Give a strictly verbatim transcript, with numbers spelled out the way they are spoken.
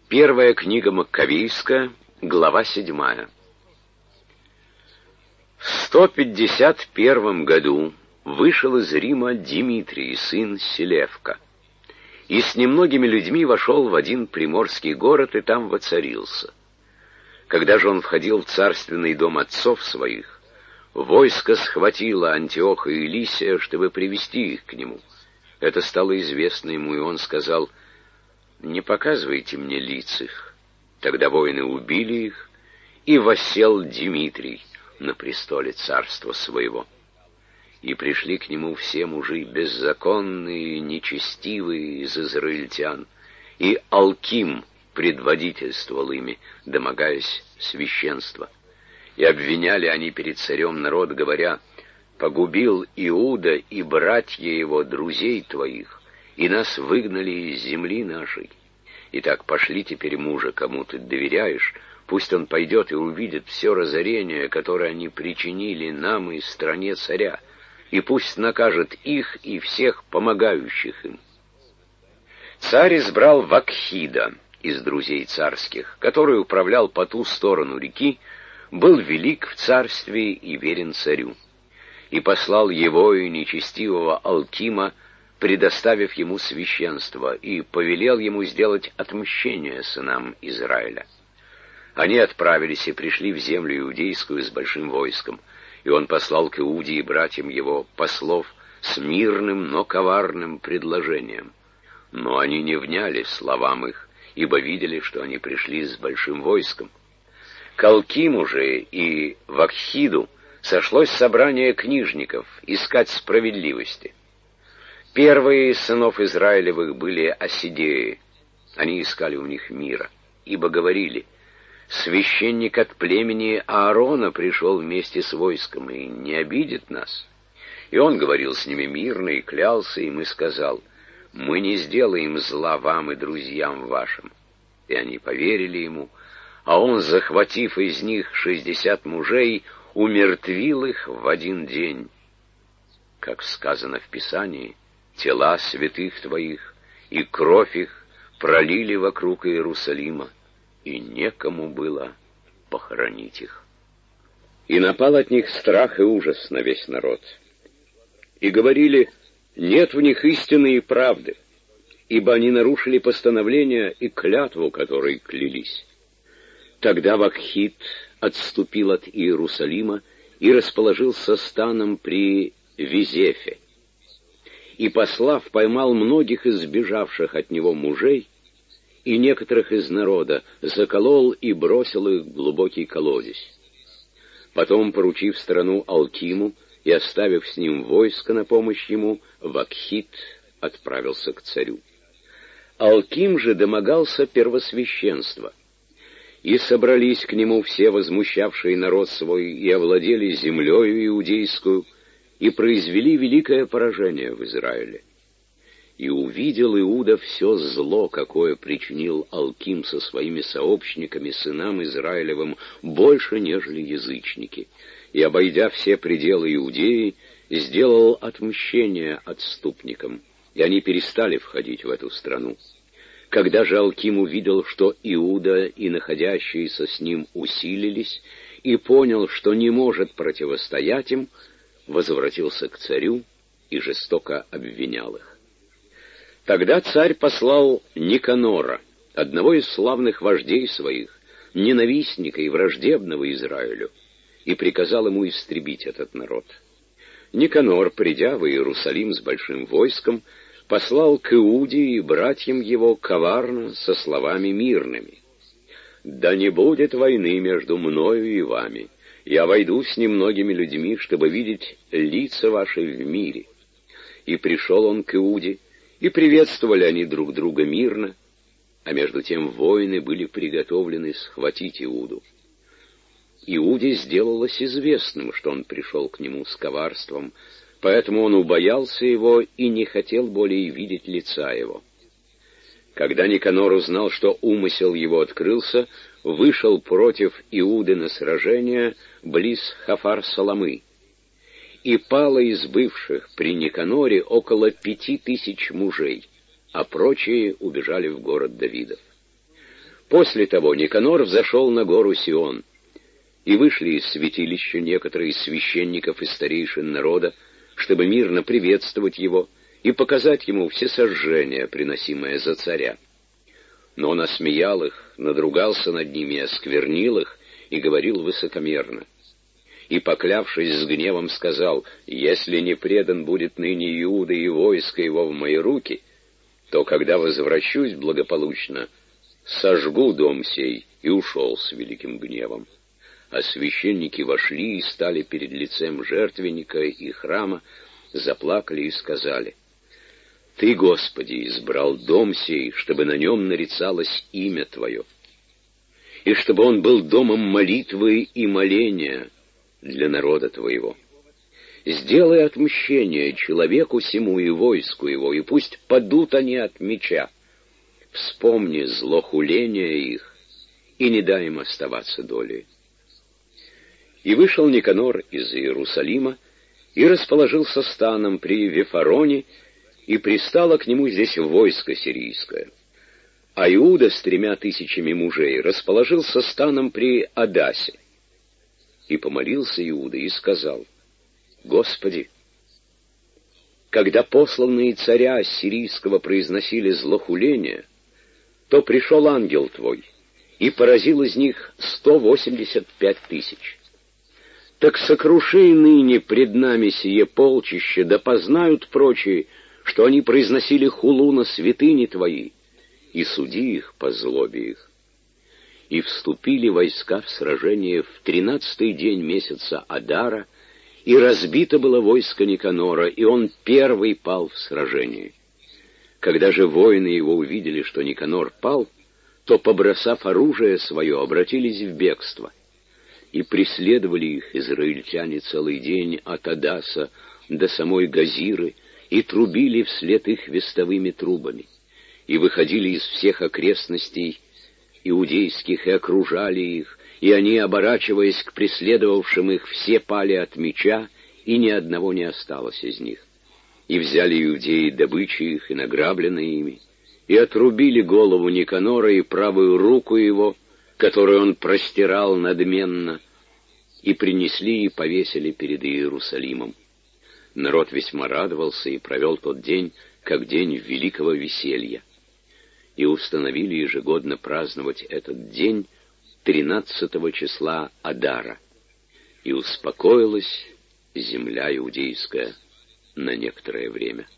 Первая книга Маккавейская, глава седьмая. В сто пятьдесят первом году вышел из Рима Димитрий, сын Селевка, и с немногими людьми вошел в один приморский город и там воцарился. Когда же он входил в царственный дом отцов своих, войско схватило Антиоха и Лисия, чтобы привести их к нему. Это стало известно ему, и он сказал: «Не показывайте мне лиц их». Тогда воины убили их, и воссел Димитрий на престоле царства своего. И пришли к нему все мужи беззаконные, нечестивые из израильтян, и Алким предводительствовал ими, домогаясь священства. И обвиняли они перед царем народ, говоря: «Погубил Иуда и братья его друзей твоих, и нас выгнали из земли нашей. Итак, пошли теперь мужа, кому ты доверяешь, пусть он пойдет и увидит все разорение, которое они причинили нам и стране царя, и пусть накажет их и всех помогающих им». Царь избрал Вакхида из друзей царских, который управлял по ту сторону реки, был велик в царстве и верен царю, и послал его и нечестивого Алкима, предоставив ему священство, и повелел ему сделать отмщение сынам Израиля. Они отправились и пришли в землю иудейскую с большим войском, и он послал к Иуде и братьям его послов с мирным, но коварным предложением. Но они не вняли словам их, ибо видели, что они пришли с большим войском. К Алкиму же и Вакхиду сошлось собрание книжников искать справедливости. Первые из сынов Израилевых были осидеи. Они искали у них мира, ибо говорили: «Священник от племени Аарона пришел вместе с войском и не обидит нас». И он говорил с ними мирно и клялся им и сказал: «Мы не сделаем зла вам и друзьям вашим». И они поверили ему, а он, захватив из них шестьдесят мужей, умертвил их в один день. Как сказано в Писании: «Тела святых твоих и кровь их пролили вокруг Иерусалима, и некому было похоронить их». И напал от них страх и ужас на весь народ. И говорили: «Нет в них истины и правды, ибо они нарушили постановление и клятву, которой клялись». Тогда Вакхид отступил от Иерусалима и расположился станом при Визефе. И, послав, поймал многих из сбежавших от него мужей, и некоторых из народа заколол и бросил их в глубокий колодец. Потом, поручив страну Алкиму и оставив с ним войско на помощь ему, Вакхид отправился к царю. Алким же домогался первосвященства, и собрались к нему все возмущавшие народ свой, и овладели землею иудейскую, и произвели великое поражение в Израиле. И увидел Иуда все зло, какое причинил Алким со своими сообщниками, сынам Израилевым, больше, нежели язычники, и, обойдя все пределы Иудеи, сделал отмщение отступникам, и они перестали входить в эту страну. Когда же Алким увидел, что Иуда и находящиеся с ним усилились, и понял, что не может противостоять им, возвратился к царю и жестоко обвинял их. Тогда царь послал Никанора, одного из славных вождей своих, ненавистника и враждебного Израилю, и приказал ему истребить этот народ. Никанор, придя в Иерусалим с большим войском, послал к Иуде и братьям его коварно со словами мирными: «Да не будет войны между мною и вами. Я войду с немногими людьми, чтобы видеть лица ваши в мире». И пришел он к Иуде, и приветствовали они друг друга мирно, а между тем воины были приготовлены схватить Иуду. Иуде сделалось известным, что он пришел к нему с коварством, поэтому он убоялся его и не хотел более видеть лица его. Когда Никанор узнал, что умысел его открылся, вышел против Иуды на сражение близ Хафар-Саламы. И пало из бывших при Никаноре около пяти тысяч мужей, а прочие убежали в город Давидов. После того Никанор взошел на гору Сион, и вышли из святилища некоторые из священников и старейшин народа, чтобы мирно приветствовать его и показать ему всесожжение, приносимое за царя. Но он осмеял их, надругался над ними, осквернил их и говорил высокомерно. И, поклявшись с гневом, сказал: «Если не предан будет ныне Иуда и войско его в мои руки, то, когда возвращусь благополучно, сожгу дом сей». И ушел с великим гневом. А священники вошли и стали перед лицем жертвенника и храма, заплакали и сказали: «Ты, Господи, избрал дом сей, чтобы на нем нарицалось имя Твое, и чтобы он был домом молитвы и моления для народа Твоего. Сделай отмщение человеку сему и войску его, и пусть падут они от меча. Вспомни злохуление их, и не дай им оставаться долей». И вышел Никанор из Иерусалима, и расположился станом при Вифароне, и пристало к нему здесь войско сирийское. А Иуда с тремя тысячами мужей расположился станом при Адасе. И помолился Иуда и сказал: «Господи, когда посланные царя сирийского произносили злохуление, то пришел ангел Твой и поразил из них сто восемьдесят пять тысяч. Так сокруши ныне пред нами сие полчище, да познают прочие, что они произносили хулу на святыни Твои, и суди их по злобе их». И вступили войска в сражение в тринадцатый день месяца Адара, и разбито было войско Никанора, и он первый пал в сражении. Когда же воины его увидели, что Никанор пал, то, побросав оружие свое, обратились в бегство. И преследовали их израильтяне целый день от Адаса до самой Газиры, и трубили вслед их вестовыми трубами. И выходили из всех окрестностей иудейских и окружали их, и они, оборачиваясь к преследовавшим их, все пали от меча, и ни одного не осталось из них. И взяли иудеи добычи их и награбленное ими, и отрубили голову Никанора и правую руку его, которую он простирал надменно, и принесли и повесили перед Иерусалимом. Народ весьма радовался и провел тот день, как день великого веселья. И установили ежегодно праздновать этот день тринадцатого числа Адара. И успокоилась земля иудейская на некоторое время.